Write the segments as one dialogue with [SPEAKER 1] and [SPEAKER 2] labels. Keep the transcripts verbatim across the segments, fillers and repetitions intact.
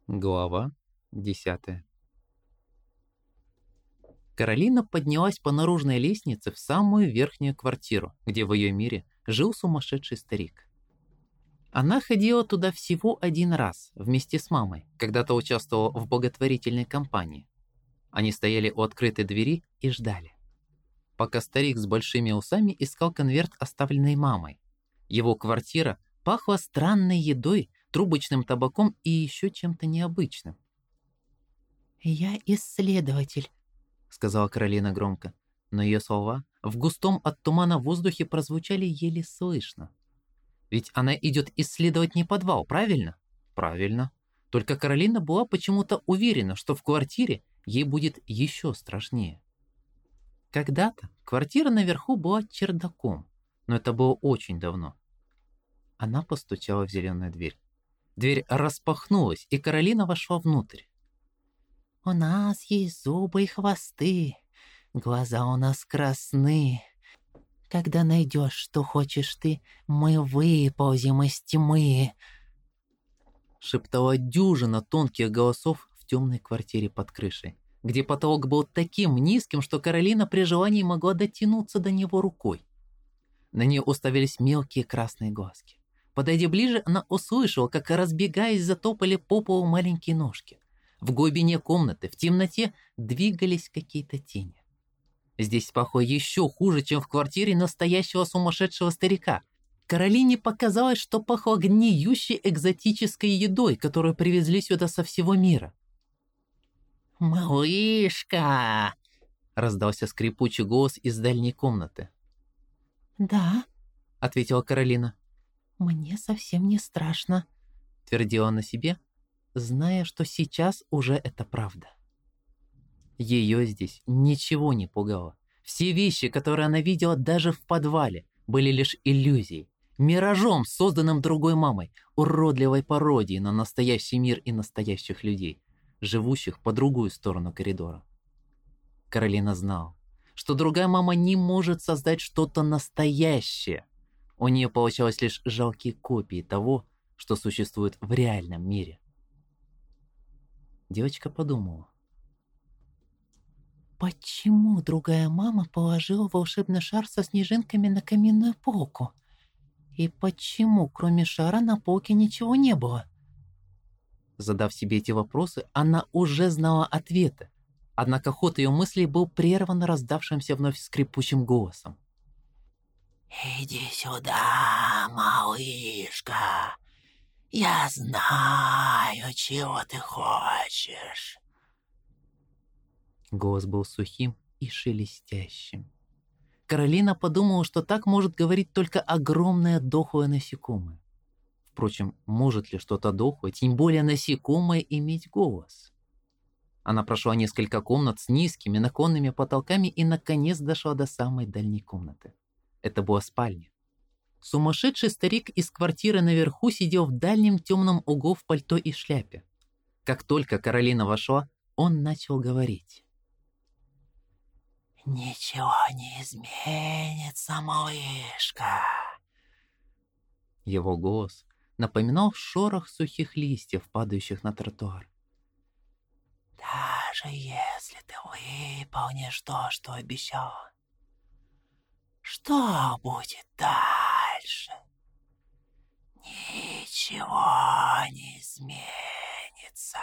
[SPEAKER 1] Глава десятая. Каролина поднялась по наружной лестнице в самую верхнюю квартиру, где в ее мире жил сумасшедший старик. Она ходила туда всего один раз, вместе с мамой, когда-то участвовала в благотворительной кампании. Они стояли у открытой двери и ждали, пока старик с большими усами искал конверт, оставленный мамой. Его квартира пахла странной едой, трубочным табаком и еще чем-то необычным.
[SPEAKER 2] «Я исследователь», —
[SPEAKER 1] сказала Каролина громко, но ее слова в густом от тумана воздухе прозвучали еле слышно. Ведь она идет исследовать не подвал, правильно? Правильно. Только Каролина была почему-то уверена, что в квартире ей будет еще страшнее. Когда-то квартира наверху была чердаком, но это было очень давно. Она постучала в зеленую дверь. Дверь распахнулась, и Каролина вошла внутрь.
[SPEAKER 2] «У нас есть зубы и хвосты, глаза у нас красны. Когда найдешь, что хочешь ты, мы выползем из тьмы»,
[SPEAKER 1] шептала дюжина тонких голосов в темной квартире под крышей, где потолок был таким низким, что Каролина при желании могла дотянуться до него рукой. На нее уставились мелкие красные глазки. Подойдя ближе, она услышала, как, разбегаясь, затопали по полу маленькие ножки. В глубине комнаты, в темноте, двигались какие-то тени. Здесь пахло еще хуже, чем в квартире настоящего сумасшедшего старика. Каролине показалось, что пахло гниющей экзотической едой, которую привезли сюда со всего мира.
[SPEAKER 2] «Малышка!»
[SPEAKER 1] — раздался скрипучий голос из дальней комнаты.
[SPEAKER 2] «Да»,
[SPEAKER 1] — ответила Каролина.
[SPEAKER 2] «Мне совсем не страшно»,
[SPEAKER 1] — твердила она себе, зная, что сейчас уже это правда. Ее здесь ничего не пугало. Все вещи, которые она видела даже в подвале, были лишь иллюзией, миражом, созданным другой мамой, уродливой пародией на настоящий мир и настоящих людей, живущих по другую сторону коридора. Каролина знала, что другая мама не может создать что-то настоящее. У нее получалось лишь жалкие копии того, что существует в реальном мире. Девочка подумала.
[SPEAKER 2] «Почему другая мама положила волшебный шар со снежинками на каминную полку? И почему, кроме шара, на полке ничего не было?»
[SPEAKER 1] Задав себе эти вопросы, она уже знала ответы, однако ход ее мыслей был прерван раздавшимся вновь скрипучим голосом.
[SPEAKER 2] «Иди сюда, малышка. Я знаю, чего ты хочешь».
[SPEAKER 1] Голос был сухим и шелестящим. Каролина подумала, что так может говорить только огромное дохлое насекомое. Впрочем, может ли что-то дохлое, тем более насекомое, иметь голос? Она прошла несколько комнат с низкими наклонными потолками и, наконец, дошла до самой дальней комнаты. Это была спальня. Сумасшедший старик из квартиры наверху сидел в дальнем темном углу в пальто и шляпе. Как только Каролина вошла, он начал говорить.
[SPEAKER 2] «Ничего не изменится, малышка».
[SPEAKER 1] Его голос напоминал шорох сухих листьев, падающих на тротуар.
[SPEAKER 2] «Даже если ты выполнишь то, что обещала, что будет дальше? Ничего не изменится.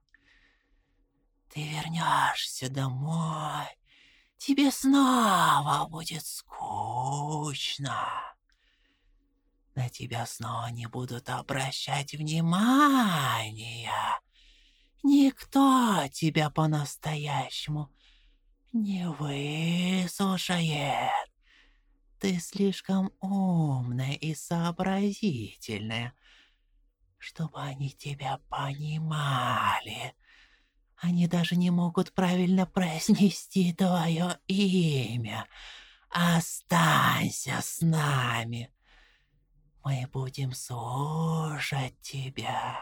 [SPEAKER 2] Ты вернешься домой, тебе снова будет скучно. На тебя снова не будут обращать внимания. Никто тебя по-настоящему не выслушает. Ты слишком умная и сообразительная, чтобы они тебя понимали. Они даже не могут правильно произнести твое имя. Останься с нами. Мы будем слушать тебя,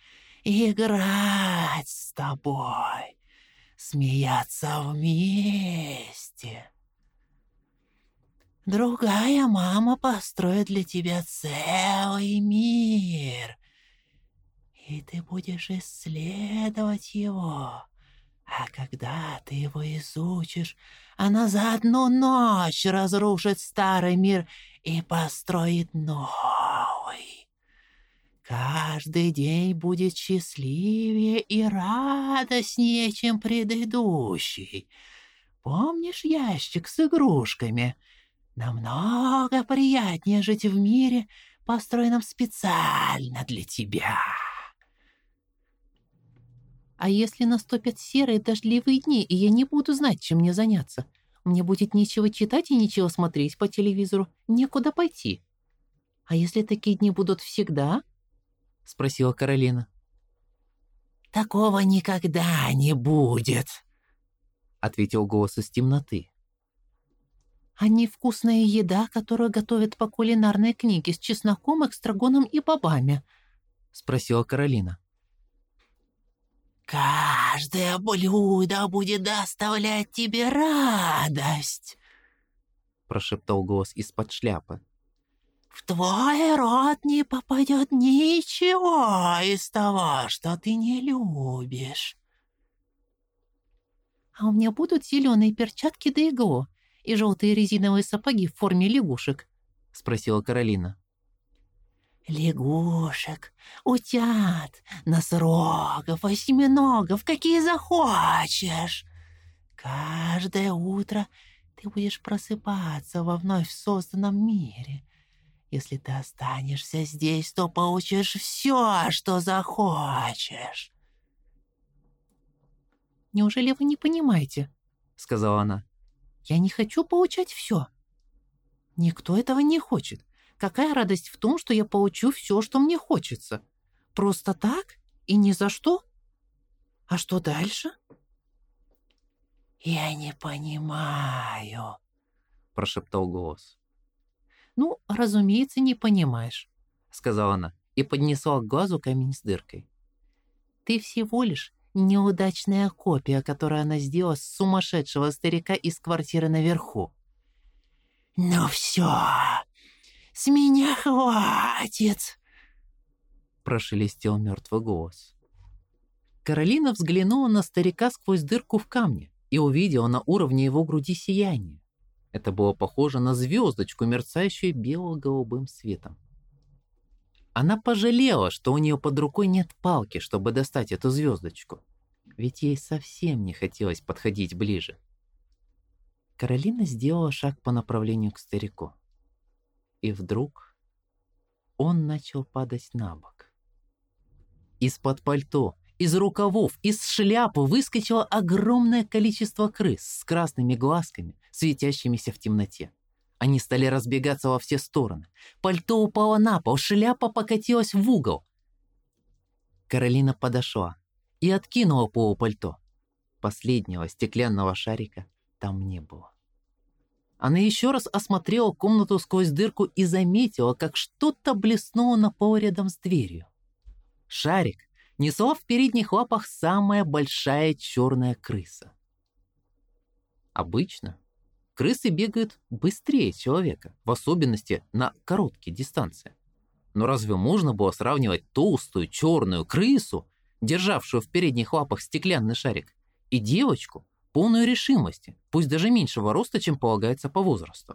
[SPEAKER 2] играть с тобой, смеяться вместе. Другая мама построит для тебя целый мир. и ты будешь исследовать его. А когда ты его изучишь, она за одну ночь разрушит старый мир и построит новый. Каждый день будет счастливее и радостнее, чем предыдущий. Помнишь ящик с игрушками? Намного приятнее жить в мире, построенном специально для тебя.
[SPEAKER 1] А если наступят серые дождливые дни, и я не буду знать, чем мне заняться? Мне будет нечего читать и ничего смотреть по телевизору, некуда пойти. А если такие дни будут всегда? Спросила Каролина.
[SPEAKER 2] Такого никогда не будет, ответил голос из темноты.
[SPEAKER 1] А невкусная еда, которую готовят по кулинарной книге с чесноком, экстрагоном и бобами? Спросила Каролина.
[SPEAKER 2] Каждое блюдо будет доставлять тебе радость, прошептал голос из-под шляпы. В твой рот не попадет ничего из того, что ты не любишь.
[SPEAKER 1] А у меня будут зеленые перчатки до игло и желтые резиновые сапоги в форме лягушек? Спросила Каролина.
[SPEAKER 2] Лягушек, утят, носорогов, осьминогов, какие захочешь. Каждое утро ты будешь просыпаться во вновь созданном мире. Если ты останешься здесь, то получишь все, что захочешь.
[SPEAKER 1] «Неужели вы не понимаете?» — сказала она. «Я не хочу получать все. Никто этого не хочет. Какая радость в том, что я получу все, что мне хочется? Просто так и ни за что? А что дальше?»
[SPEAKER 2] «Я не понимаю», — прошептал голос.
[SPEAKER 1] «Ну, разумеется, не понимаешь», — сказала она и поднесла к глазу камень с дыркой. «Ты всего лишь неудачная копия, которую она сделала с сумасшедшего старика из квартиры наверху».
[SPEAKER 2] «Ну все, с меня хватит», — прошелестел мертвый голос.
[SPEAKER 1] Каролина взглянула на старика сквозь дырку в камне и увидела на уровне его груди сияние. Это было похоже на звездочку, мерцающую бело-голубым светом. Она пожалела, что у нее под рукой нет палки, чтобы достать эту звездочку, ведь ей совсем не хотелось подходить ближе. Каролина сделала шаг по направлению к старику. И вдруг он начал падать на бок. Из-под пальто, из рукавов, из шляпы выскочило огромное количество крыс с красными глазками, светящимися в темноте. Они стали разбегаться во все стороны. Пальто упало на пол, шляпа покатилась в угол. Каролина подошла и откинула полупальто. Последнего стеклянного шарика там не было. Она еще раз осмотрела комнату сквозь дырку и заметила, как что-то блеснуло на полу рядом с дверью. Шарик несла в передних лапах самая большая черная крыса. Обычно крысы бегают быстрее человека, в особенности на короткие дистанции. Но разве можно было сравнивать толстую черную крысу, державшую в передних лапах стеклянный шарик, и девочку, полную решимости, пусть даже меньшего роста, чем полагается по возрасту?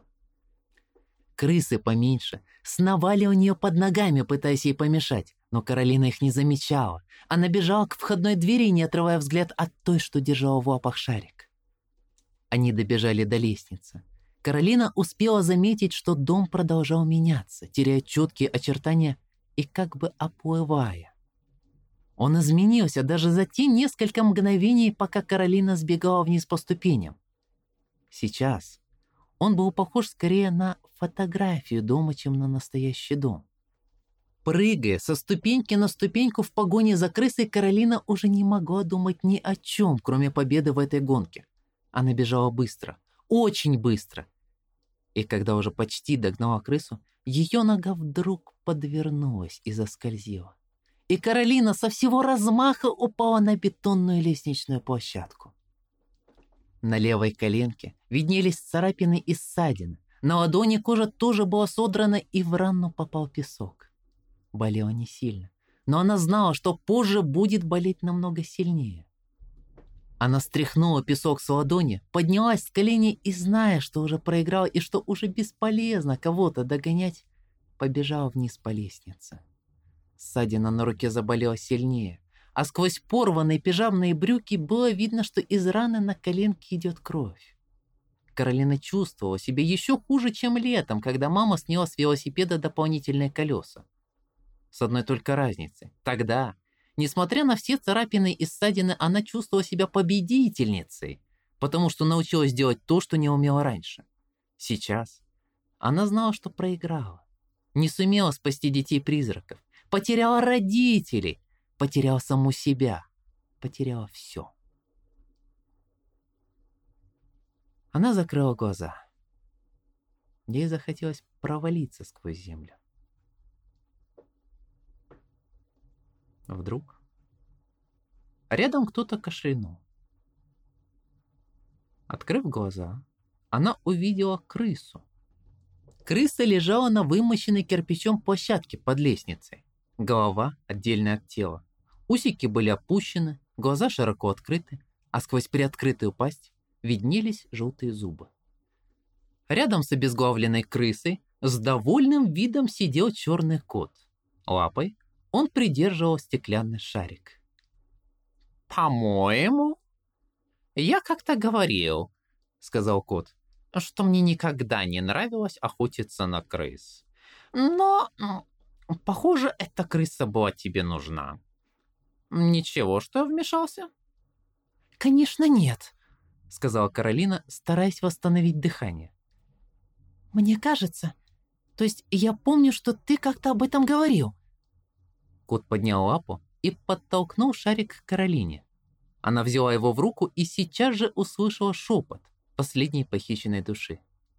[SPEAKER 1] Крысы поменьше сновали у нее под ногами, пытаясь ей помешать, но Каролина их не замечала. Она бежала к входной двери, не отрывая взгляд от той, что держала в лапах шарик. Они добежали до лестницы. Каролина успела заметить, что дом продолжал меняться, теряя четкие очертания и как бы оплывая. Он изменился даже за те несколько мгновений, пока Каролина сбегала вниз по ступеням. Сейчас он был похож скорее на фотографию дома, чем на настоящий дом. Прыгая со ступеньки на ступеньку в погоне за крысой, Каролина уже не могла думать ни о чем, кроме победы в этой гонке. Она бежала быстро, очень быстро. И когда уже почти догнала крысу, ее нога вдруг подвернулась и заскользила. И Каролина со всего размаха упала на бетонную лестничную площадку. На левой коленке виднелись царапины и ссадины. На ладони кожа тоже была содрана, и в рану попал песок. Болело не сильно, но она знала, что позже будет болеть намного сильнее. Она стряхнула песок с ладони, поднялась с коленей и, зная, что уже проиграла и что уже бесполезно кого-то догонять, побежала вниз по лестнице. Ссадина на руке заболела сильнее, а сквозь порванные пижамные брюки было видно, что из раны на коленке идет кровь. Каролина чувствовала себя еще хуже, чем летом, когда мама сняла с велосипеда дополнительные колеса. С одной только разницей. Тогда, несмотря на все царапины и ссадины, она чувствовала себя победительницей, потому что научилась делать то, что не умела раньше. Сейчас она знала, что проиграла. Не сумела спасти детей-призраков. Потеряла родителей. Потеряла саму себя. Потеряла все. Она закрыла глаза. Ей захотелось провалиться сквозь землю. Вдруг рядом кто-то кашлянул. Открыв глаза, она увидела крысу. Крыса лежала на вымощенной кирпичом площадке под лестницей. Голова отдельно от тела. Усики были опущены, глаза широко открыты, а сквозь приоткрытую пасть виднелись желтые зубы. Рядом с обезглавленной крысой с довольным видом сидел черный кот. Лапой он придерживал стеклянный шарик. «По-моему, я как-то говорил, — сказал кот, — что мне никогда не нравилось охотиться на крыс. Но, похоже, эта крыса была тебе нужна. Ничего, что я вмешался?»
[SPEAKER 2] «Конечно нет»,
[SPEAKER 1] — сказала Каролина, стараясь восстановить дыхание.
[SPEAKER 2] «Мне кажется, то есть я помню, что ты как-то об этом говорил».
[SPEAKER 1] Кот поднял лапу и подтолкнул шарик к Каролине. Она взяла его в руку и сейчас же услышала шепот последней похищенной души.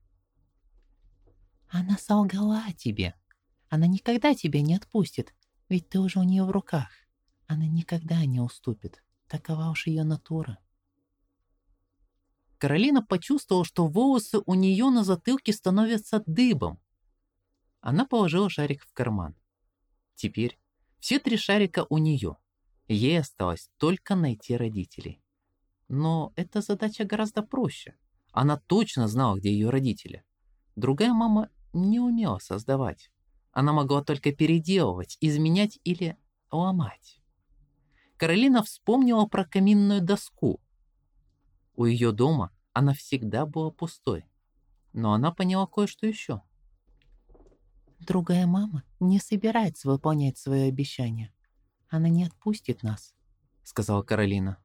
[SPEAKER 2] «Она солгала тебе. Она никогда тебя не отпустит, ведь ты уже у нее в руках. Она никогда не уступит. Такова уж ее натура».
[SPEAKER 1] Каролина почувствовала, что волосы у нее на затылке становятся дыбом. Она положила шарик в карман. Теперь все три шарика у нее. Ей осталось только найти родителей. Но эта задача гораздо проще. Она точно знала, где ее родители. Другая мама не умела создавать. Она могла только переделывать, изменять или ломать. Каролина вспомнила про каминную доску. У ее дома она всегда была пустой. Но она поняла кое-что еще.
[SPEAKER 2] «Другая мама не собирается выполнять свое обещание. Она не отпустит нас», — сказала Каролина.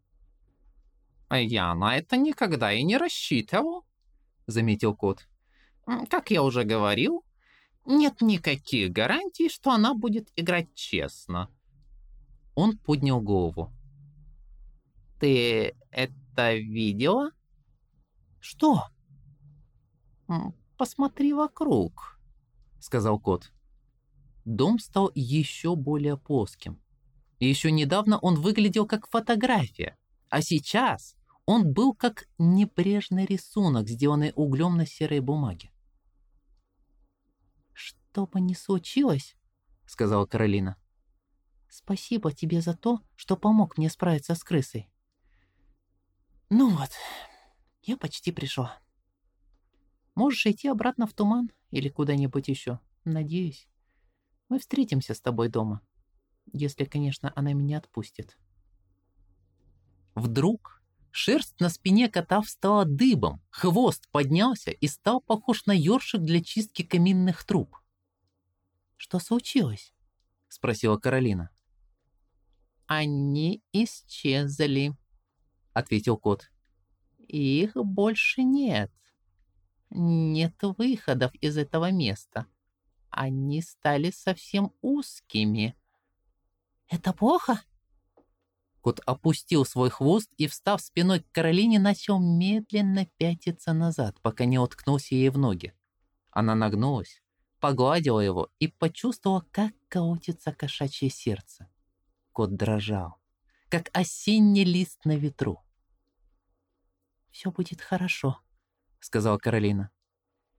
[SPEAKER 1] «Я на это никогда и не рассчитывал», — заметил кот. «Как я уже говорил, нет никаких гарантий, что она будет играть честно». Он поднял голову. «Ты это видела?»
[SPEAKER 2] «Что?»
[SPEAKER 1] «Посмотри вокруг», — сказал кот. Дом стал еще более плоским. Еще недавно он выглядел как фотография, а сейчас он был как небрежный рисунок, сделанный углем на серой бумаге.
[SPEAKER 2] «Что бы ни случилось, — сказала Каролина, — спасибо тебе за то, что помог мне справиться с крысой. Ну вот, я почти пришла. Можешь идти обратно в туман или куда-нибудь еще, надеюсь. Мы встретимся с тобой дома, если, конечно, она меня отпустит».
[SPEAKER 1] Вдруг шерсть на спине кота встала дыбом, хвост поднялся и стал похож на ёршик для чистки каминных труб.
[SPEAKER 2] «Что случилось?»
[SPEAKER 1] — спросила Каролина. «Они исчезли», — ответил кот. «Их больше нет. Нет выходов из этого места. Они стали совсем узкими».
[SPEAKER 2] «Это плохо?»
[SPEAKER 1] Кот опустил свой хвост и, встав спиной к Каролине, начал медленно пятиться назад, пока не уткнулся ей в ноги. Она нагнулась, погладила его и почувствовала, как колотится кошачье сердце. Кот дрожал, как осенний лист на ветру.
[SPEAKER 2] «Все будет хорошо»,
[SPEAKER 1] — сказала Каролина.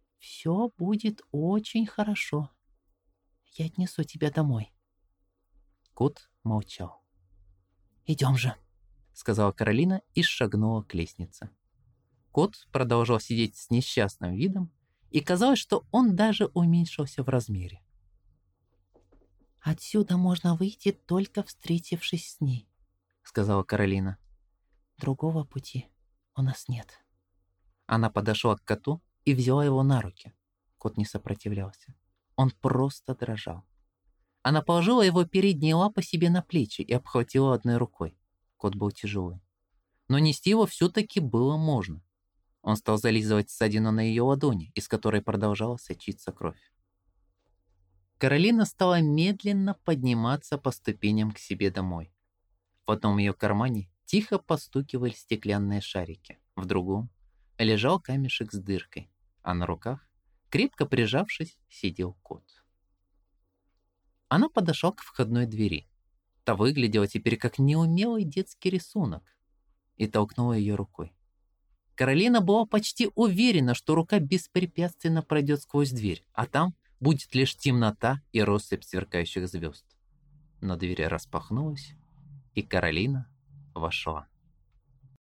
[SPEAKER 2] «Все будет очень хорошо. Я отнесу тебя домой».
[SPEAKER 1] Кот молчал.
[SPEAKER 2] «Идем же»,
[SPEAKER 1] — сказала Каролина и шагнула к лестнице. Кот продолжал сидеть с несчастным видом, и казалось, что он даже уменьшился в размере.
[SPEAKER 2] «Отсюда можно выйти, только встретившись с ней»,
[SPEAKER 1] — сказала Каролина.
[SPEAKER 2] «Другого пути у нас нет».
[SPEAKER 1] Она подошла к коту и взяла его на руки. Кот не сопротивлялся. Он просто дрожал. Она положила его передние лапы себе на плечи и обхватила одной рукой. Кот был тяжелый. Но нести его все-таки было можно. Он стал зализывать ссадину на ее ладони, из которой продолжала сочиться кровь. Каролина стала медленно подниматься по ступеням к себе домой. В одном ее кармане тихо постукивали стеклянные шарики, в другом лежал камешек с дыркой, а на руках, крепко прижавшись, сидел кот. Она подошла к входной двери. Та выглядела теперь как неумелый детский рисунок, и толкнула ее рукой. Каролина была почти уверена, что рука беспрепятственно пройдет сквозь дверь, а там будет лишь темнота и россыпь сверкающих звезд. Но дверь распахнулась, и Каролина вошла.